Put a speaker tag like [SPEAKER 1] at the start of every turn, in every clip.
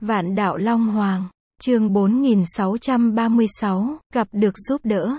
[SPEAKER 1] Vạn đạo Long Hoàng, chương 4636, gặp được giúp đỡ.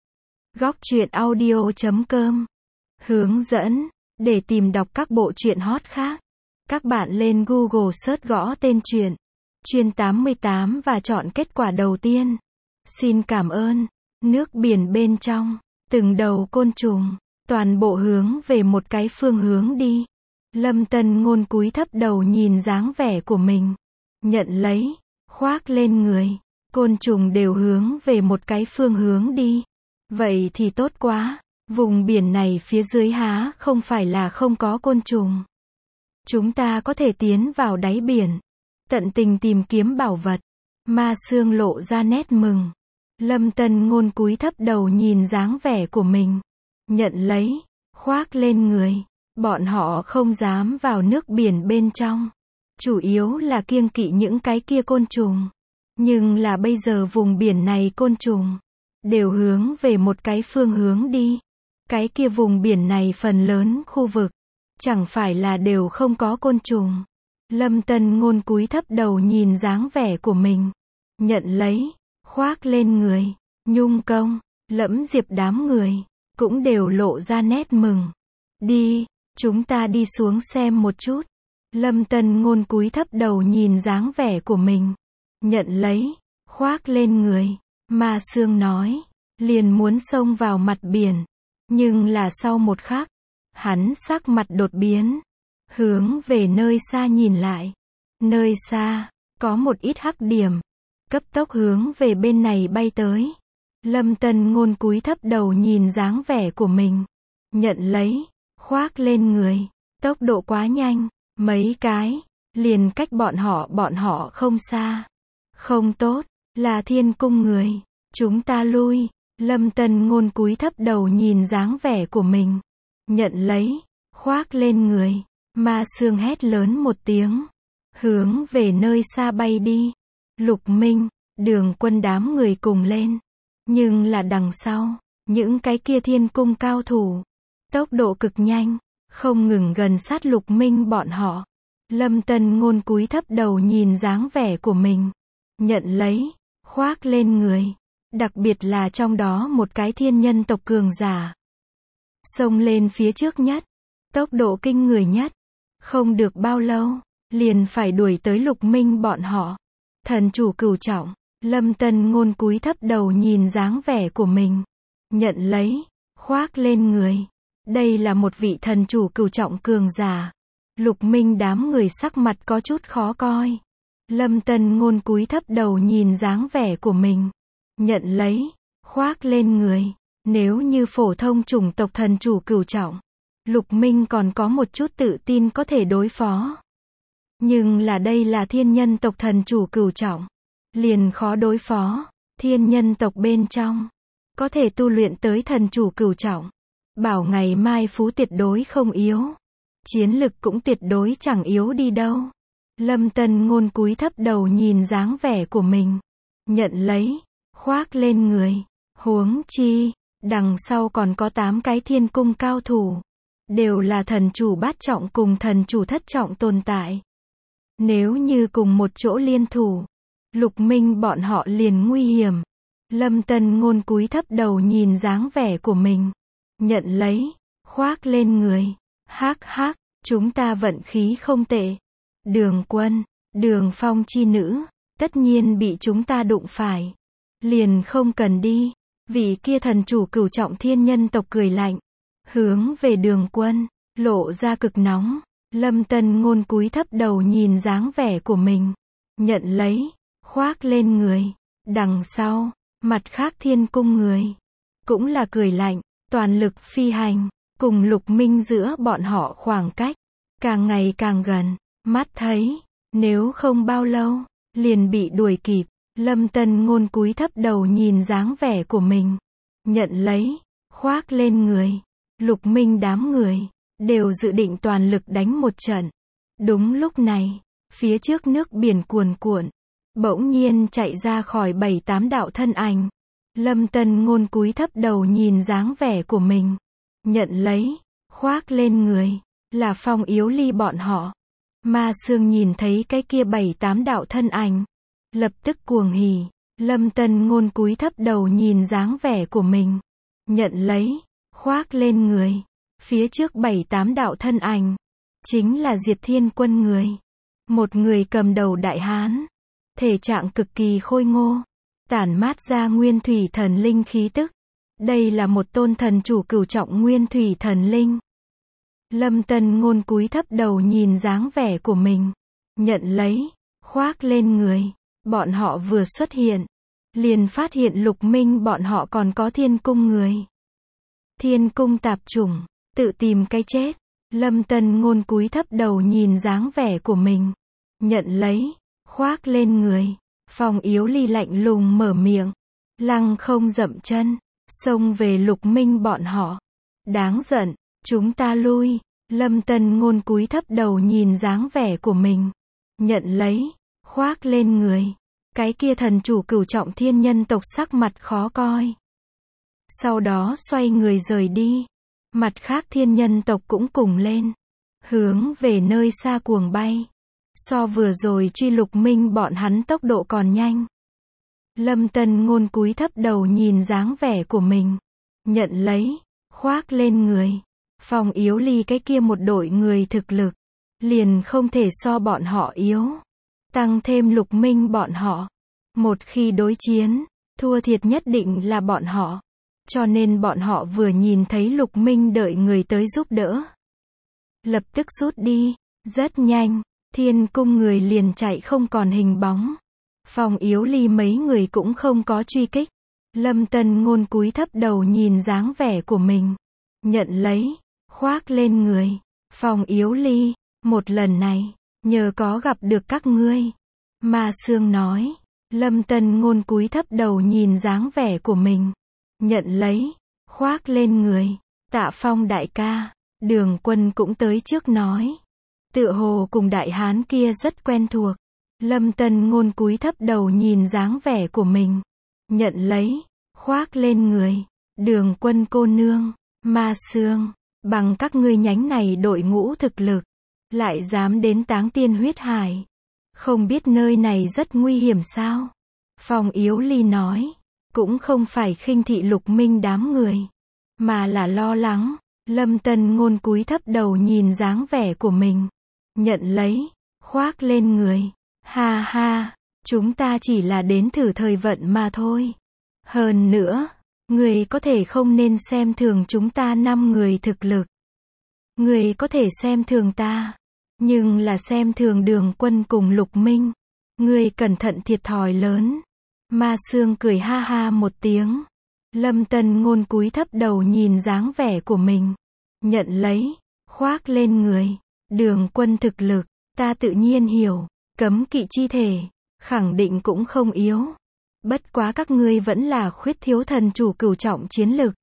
[SPEAKER 1] Góc truyện audio.com. Hướng dẫn, để tìm đọc các bộ truyện hot khác, các bạn lên Google search gõ tên truyện, Chuyên 88 và chọn kết quả đầu tiên. Xin cảm ơn. Nước biển bên trong, từng đầu côn trùng, toàn bộ hướng về một cái phương hướng đi. Lâm Tân Ngôn cúi thấp đầu nhìn dáng vẻ của mình. Nhận lấy, khoác lên người. Côn trùng đều hướng về một cái phương hướng đi. Vậy thì tốt quá. Vùng biển này phía dưới há không phải là không có côn trùng. Chúng ta có thể tiến vào đáy biển, tận tình tìm kiếm bảo vật. Ma Sương lộ ra nét mừng. Lâm Tân Ngôn cúi thấp đầu nhìn dáng vẻ của mình. Nhận lấy, khoác lên người. Bọn họ không dám vào nước biển bên trong. Chủ yếu là kiêng kỵ những cái kia côn trùng. Nhưng là bây giờ vùng biển này côn trùng đều hướng về một cái phương hướng đi. Cái kia vùng biển này phần lớn khu vực chẳng phải là đều không có côn trùng. Lâm Tân Ngôn cúi thấp đầu nhìn dáng vẻ của mình. Nhận lấy, khoác lên người. Nhung Công, Lẫm Diệp đám người cũng đều lộ ra nét mừng. Đi, chúng ta đi xuống xem một chút. Lâm Tân Ngôn cúi thấp đầu nhìn dáng vẻ của mình. Nhận lấy, khoác lên người. Ma Sương nói, liền muốn xông vào mặt biển. Nhưng là sau một khắc, hắn sắc mặt đột biến. Hướng về nơi xa nhìn lại. Nơi xa, có một ít hắc điểm. Cấp tốc hướng về bên này bay tới. Lâm Tân Ngôn cúi thấp đầu nhìn dáng vẻ của mình. Nhận lấy, khoác lên người. Tốc độ quá nhanh, mấy cái, liền cách bọn họ không xa. Không tốt, là Thiên Cung người. Chúng ta lui. Lâm Tân Ngôn cúi thấp đầu nhìn dáng vẻ của mình. Nhận lấy, khoác lên người. Ma Sương hét lớn một tiếng. Hướng về nơi xa bay đi. Lục Minh, Đường Quân đám người cùng lên. Nhưng là đằng sau, những cái kia Thiên Cung cao thủ. Tốc độ cực nhanh, không ngừng gần sát Lục Minh bọn họ. Lâm Tân Ngôn cúi thấp đầu nhìn dáng vẻ của mình. Nhận lấy, khoác lên người. Đặc biệt là trong đó một cái thiên nhân tộc cường giả. Xông lên phía trước nhất. Tốc độ kinh người nhất. Không được bao lâu, liền phải đuổi tới Lục Minh bọn họ. Thần chủ cửu trọng. Lâm Tân Ngôn cúi thấp đầu nhìn dáng vẻ của mình. Nhận lấy, khoác lên người. Đây là một vị thần chủ cửu trọng cường giả. Lục Minh đám người sắc mặt có chút khó coi. Lâm Tân Ngôn cúi thấp đầu nhìn dáng vẻ của mình. Nhận lấy, khoác lên người. Nếu như phổ thông chủng tộc thần chủ cửu trọng, Lục Minh còn có một chút tự tin có thể đối phó. Nhưng là đây là thiên nhân tộc thần chủ cửu trọng. Liền khó đối phó. Thiên nhân tộc bên trong có thể tu luyện tới thần chủ cửu trọng. Bảo ngày mai phú tuyệt đối không yếu. Chiến lực cũng tuyệt đối chẳng yếu đi đâu. Lâm Tân Ngôn cúi thấp đầu nhìn dáng vẻ của mình. Nhận lấy, khoác lên người. Huống chi, đằng sau còn có 8 cái Thiên Cung cao thủ. Đều là thần chủ bát trọng cùng thần chủ thất trọng tồn tại. Nếu như cùng một chỗ liên thủ, Lục Minh bọn họ liền nguy hiểm. Lâm Tân Ngôn cúi thấp đầu nhìn dáng vẻ của mình. Nhận lấy, khoác lên người. Hắc hắc, chúng ta vận khí không tệ. Đường Quân, Đường Phong chi nữ, tất nhiên bị chúng ta đụng phải. Liền không cần đi. Vị kia thần chủ cửu trọng thiên nhân tộc cười lạnh. Hướng về Đường Quân, lộ ra cực nóng. Lâm Tân Ngôn cúi thấp đầu nhìn dáng vẻ của mình. Nhận lấy, khoác lên người. Đằng sau, mặt khác Thiên Cung người cũng là cười lạnh, toàn lực phi hành, cùng Lục Minh giữa bọn họ khoảng cách càng ngày càng gần, mắt thấy nếu không bao lâu liền bị đuổi kịp. Lâm Tân Ngôn cúi thấp đầu nhìn dáng vẻ của mình. Nhận lấy, khoác lên người. Lục Minh đám người đều dự định toàn lực đánh một trận. Đúng lúc này, phía trước nước biển cuồn cuộn, bỗng nhiên chạy ra khỏi 7-8 đạo thân ảnh. Lâm Tân Ngôn cúi thấp đầu nhìn dáng vẻ của mình. Nhận lấy, khoác lên người. Là Phong Yếu Ly bọn họ. Ma Sương nhìn thấy cái kia 7-8 đạo thân ảnh, lập tức cuồng hỉ. Lâm Tân Ngôn cúi thấp đầu nhìn dáng vẻ của mình, nhận lấy, khoác lên người. Phía trước 7-8 đạo thân ảnh, chính là Diệt Thiên Quân người. Một người cầm đầu đại hán, thể trạng cực kỳ khôi ngô, tản mát ra nguyên thủy thần linh khí tức. Đây là một tôn thần chủ cửu trọng nguyên thủy thần linh. Lâm Tân Ngôn cúi thấp đầu nhìn dáng vẻ của mình, nhận lấy, khoác lên người. Bọn họ vừa xuất hiện, liền phát hiện Lục Minh bọn họ còn có Thiên Cung người. Thiên Cung tạp chủng, tự tìm cái chết. Lâm Tân Ngôn cúi thấp đầu nhìn dáng vẻ của mình, nhận lấy, khoác lên người. Phong Yếu Ly lạnh lùng mở miệng, lăng không dậm chân, xông về Lục Minh bọn họ. Đáng giận, chúng ta lui. Lâm Tân Ngôn cúi thấp đầu nhìn dáng vẻ của mình, nhận lấy, khoác lên người. Cái kia thần chủ cửu trọng thiên nhân tộc sắc mặt khó coi. Sau đó xoay người rời đi. Mặt khác thiên nhân tộc cũng cùng lên, hướng về nơi xa cuồng bay. So vừa rồi truy Lục Minh bọn hắn tốc độ còn nhanh. Lâm Tân Ngôn cúi thấp đầu nhìn dáng vẻ của mình, nhận lấy, khoác lên người. Phong Yếu Ly cái kia một đội người thực lực, liền không thể so bọn họ yếu. Tăng thêm Lục Minh bọn họ, một khi đối chiến, thua thiệt nhất định là bọn họ. Cho nên bọn họ vừa nhìn thấy Lục Minh đợi người tới giúp đỡ, lập tức rút đi. Rất nhanh, Thiên Cung người liền chạy không còn hình bóng. Phong Yếu Ly mấy người cũng không có truy kích. Lâm Tân Ngôn cúi thấp đầu nhìn dáng vẻ của mình, nhận lấy, khoác lên người. Phong Yếu Ly, một lần này, nhờ có gặp được các ngươi. Ma Sương nói. Lâm Tân Ngôn cúi thấp đầu nhìn dáng vẻ của mình, nhận lấy, khoác lên người. Tạ Phong đại ca, Đường Quân cũng tới trước nói. Tựa hồ cùng đại hán kia rất quen thuộc. Lâm Tân Ngôn cúi thấp đầu nhìn dáng vẻ của mình, nhận lấy, khoác lên người. Đường Quân cô nương, Ma Sương, bằng các ngươi nhánh này đội ngũ thực lực, lại dám đến Táng Tiên huyết hải. Không biết nơi này rất nguy hiểm sao? Phong Yếu Ly nói, cũng không phải khinh thị Lục Minh đám người, mà là lo lắng. Lâm Tân Ngôn cúi thấp đầu nhìn dáng vẻ của mình, nhận lấy, khoác lên người. Ha ha, chúng ta chỉ là đến thử thời vận mà thôi. Hơn nữa, người có thể không nên xem thường chúng ta 5 người thực lực. Người có thể xem thường ta, nhưng là xem thường Đường Quân cùng Lục Minh. Người cẩn thận thiệt thòi lớn. Ma Sương cười ha ha một tiếng. Lâm Tân Ngôn cúi thấp đầu nhìn dáng vẻ của mình, nhận lấy, khoác lên người. Đường Quân thực lực, ta tự nhiên hiểu. Cấm kỵ chi thể, khẳng định cũng không yếu. Bất quá các ngươi vẫn là khuyết thiếu thần chủ cửu trọng chiến lực.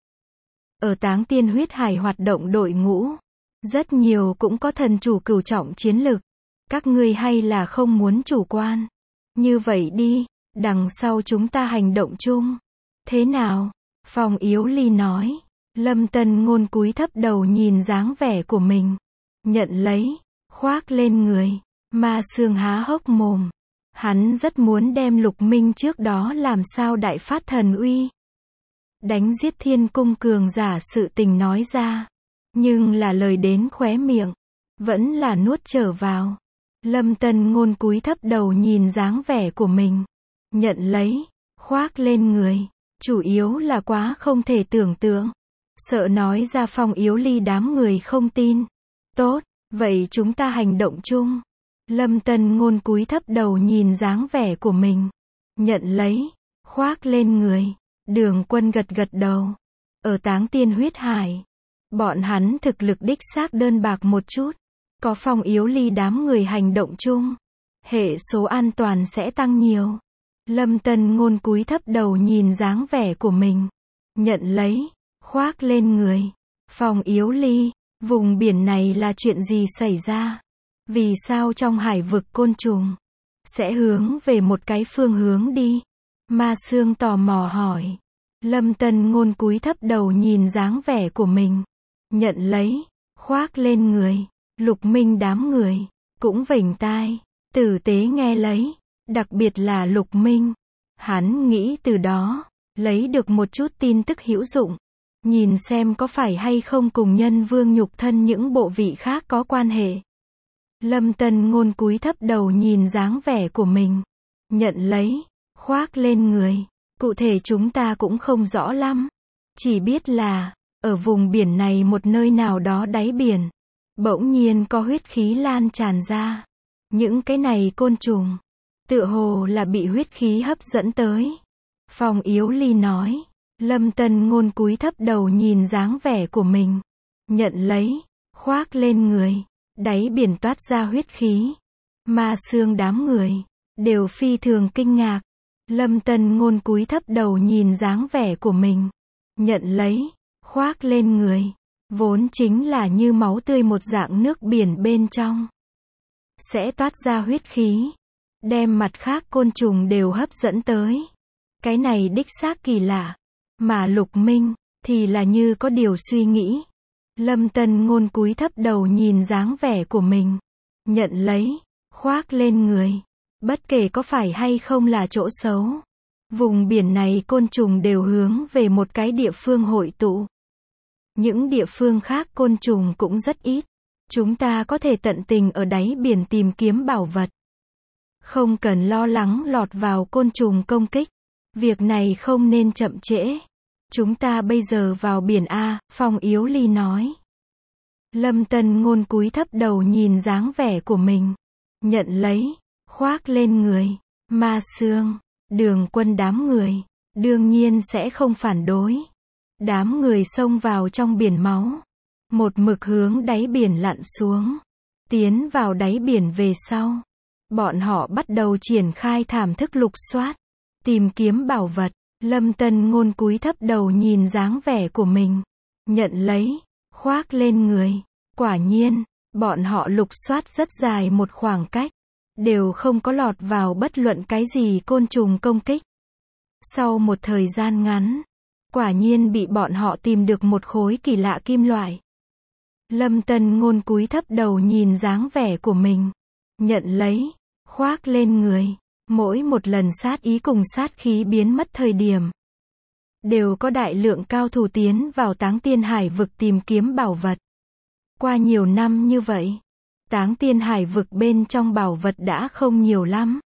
[SPEAKER 1] Ở Táng Tiên huyết hải hoạt động đội ngũ, rất nhiều cũng có thần chủ cửu trọng chiến lực. Các ngươi hay là không muốn chủ quan. Như vậy đi, đằng sau chúng ta hành động chung. Thế nào? Phong Yếu Ly nói. Lâm Tân Ngôn cúi thấp đầu nhìn dáng vẻ của mình, nhận lấy, khoác lên người. Ma Sương há hốc mồm. Hắn rất muốn đem Lục Minh trước đó làm sao đại phát thần uy, đánh giết Thiên Cung cường giả sự tình nói ra. Nhưng là lời đến khóe miệng, vẫn là nuốt trở vào. Lâm Tân Ngôn cúi thấp đầu nhìn dáng vẻ của mình, nhận lấy, khoác lên người. Chủ yếu là quá không thể tưởng tượng, sợ nói ra Phong Yếu Ly đám người không tin. Tốt, vậy chúng ta hành động chung. Lâm Tân Ngôn cúi thấp đầu nhìn dáng vẻ của mình, nhận lấy, khoác lên người. Đường Quân gật gật đầu. Ở Táng Tiên huyết hải, bọn hắn thực lực đích xác đơn bạc một chút. Có Phong Yếu Ly đám người hành động chung, hệ số an toàn sẽ tăng nhiều. Lâm Tân Ngôn cúi thấp đầu nhìn dáng vẻ của mình, nhận lấy, khoác lên người. Phong Yếu Ly, vùng biển này là chuyện gì xảy ra? Vì sao trong hải vực côn trùng sẽ hướng về một cái phương hướng đi? Ma Sương tò mò hỏi. Lâm Tân Ngôn cúi thấp đầu nhìn dáng vẻ của mình, nhận lấy, khoác lên người. Lục Minh đám người, cũng vểnh tai, tử tế nghe lấy, đặc biệt là Lục Minh. Hắn nghĩ từ đó, lấy được một chút tin tức hữu dụng, nhìn xem có phải hay không cùng Nhân Vương nhục thân những bộ vị khác có quan hệ. Lâm Tân Ngôn cúi thấp đầu nhìn dáng vẻ của mình, nhận lấy, khoác lên người. Cụ thể chúng ta cũng không rõ lắm, chỉ biết là, ở vùng biển này một nơi nào đó đáy biển, bỗng nhiên có huyết khí lan tràn ra. Những cái này côn trùng, tựa hồ là bị huyết khí hấp dẫn tới. Phong Yếu Ly nói. Lâm Tân Ngôn cúi thấp đầu nhìn dáng vẻ của mình, nhận lấy, khoác lên người. Đáy biển toát ra huyết khí. Ma Xương đám người đều phi thường kinh ngạc. Lâm Tân Ngôn cúi thấp đầu nhìn dáng vẻ của mình, nhận lấy, khoác lên người. Vốn chính là như máu tươi một dạng nước biển bên trong, sẽ toát ra huyết khí, đem mặt khác côn trùng đều hấp dẫn tới. Cái này đích xác kỳ lạ. Mà Lục Minh thì là như có điều suy nghĩ. Lâm Tân Ngôn cúi thấp đầu nhìn dáng vẻ của mình, nhận lấy, khoác lên người. Bất kể có phải hay không là chỗ xấu, vùng biển này côn trùng đều hướng về một cái địa phương hội tụ. Những địa phương khác côn trùng cũng rất ít. Chúng ta có thể tận tình ở đáy biển tìm kiếm bảo vật, không cần lo lắng lọt vào côn trùng công kích. Việc này không nên chậm trễ. Chúng ta bây giờ vào biển A, Phong Yếu Ly nói. Lâm Tân Ngôn cúi thấp đầu nhìn dáng vẻ của mình, nhận lấy, khoác lên người. Ma Xương, Đường Quân đám người, đương nhiên sẽ không phản đối. Đám người xông vào trong biển máu, một mực hướng đáy biển lặn xuống. Tiến vào đáy biển về sau, bọn họ bắt đầu triển khai thảm thức lục soát, tìm kiếm bảo vật. Lâm Tân Ngôn cúi thấp đầu nhìn dáng vẻ của mình, nhận lấy, khoác lên người. Quả nhiên, bọn họ lục soát rất dài một khoảng cách, đều không có lọt vào bất luận cái gì côn trùng công kích. Sau một thời gian ngắn, quả nhiên bị bọn họ tìm được một khối kỳ lạ kim loại. Lâm Tân Ngôn cúi thấp đầu nhìn dáng vẻ của mình, nhận lấy, khoác lên người. Mỗi một lần sát ý cùng sát khí biến mất thời điểm, đều có đại lượng cao thủ tiến vào Táng Tiên Hải vực tìm kiếm bảo vật. Qua nhiều năm như vậy, Táng Tiên Hải vực bên trong bảo vật đã không nhiều lắm.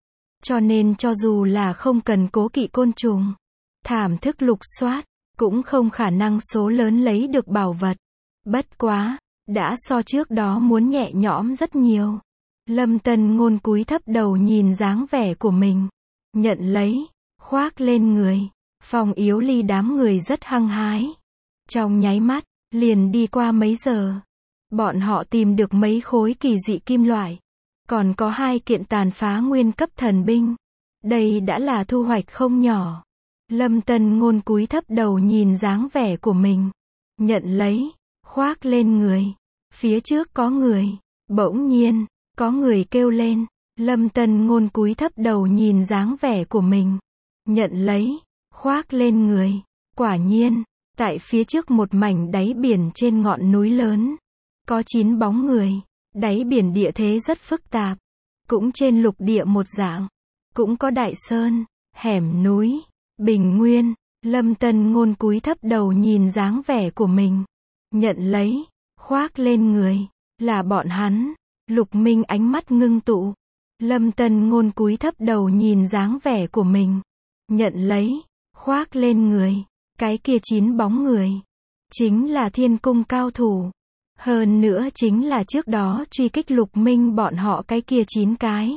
[SPEAKER 1] Cho nên cho dù là không cần cố kỵ côn trùng, thảm thức lục soát, cũng không khả năng số lớn lấy được bảo vật. Bất quá, đã so trước đó muốn nhẹ nhõm rất nhiều. Lâm Tân Ngôn cúi thấp đầu nhìn dáng vẻ của mình, nhận lấy, khoác lên người. Phong Yếu Ly đám người rất hăng hái. Trong nháy mắt, liền đi qua mấy giờ. Bọn họ tìm được mấy khối kỳ dị kim loại, còn có 2 kiện tàn phá nguyên cấp thần binh. Đây đã là thu hoạch không nhỏ. Lâm Tân Ngôn cúi thấp đầu nhìn dáng vẻ của mình, nhận lấy, khoác lên người. Phía trước có người. Bỗng nhiên, có người kêu lên. Lâm Tân Ngôn cúi thấp đầu nhìn dáng vẻ của mình, nhận lấy, khoác lên người. Quả nhiên, tại phía trước một mảnh đáy biển trên ngọn núi lớn, có 9 bóng người. Đáy biển địa thế rất phức tạp, cũng trên lục địa một dạng, cũng có đại sơn, hẻm núi, bình nguyên. Lâm Tân Ngôn cúi thấp đầu nhìn dáng vẻ của mình, nhận lấy, khoác lên người. Là bọn hắn. Lục Minh ánh mắt ngưng tụ. Lâm Tân Ngôn cúi thấp đầu nhìn dáng vẻ của mình, nhận lấy, khoác lên người. Cái kia 9 bóng người, chính là thiên cung cao thủ. Hơn nữa chính là trước đó truy kích Lục Minh bọn họ cái kia 9 cái.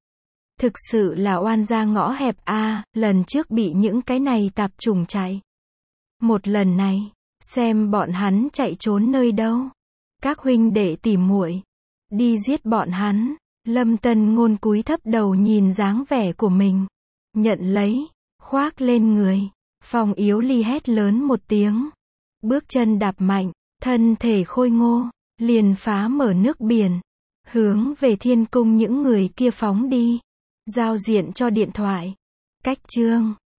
[SPEAKER 1] Thực sự là oan gia ngõ hẹp a, lần trước bị những cái này tạp chủng chạy. Một lần này, xem bọn hắn chạy trốn nơi đâu. Các huynh đệ tỉ muội, đi giết bọn hắn. Lâm Tân Ngôn cúi thấp đầu nhìn dáng vẻ của mình, nhận lấy, khoác lên người. Phong Yếu Ly hét lớn một tiếng, bước chân đạp mạnh, thân thể khôi ngô, liền phá mở nước biển, hướng về thiên cung những người kia phóng đi. Giao diện cho điện thoại. Cách chương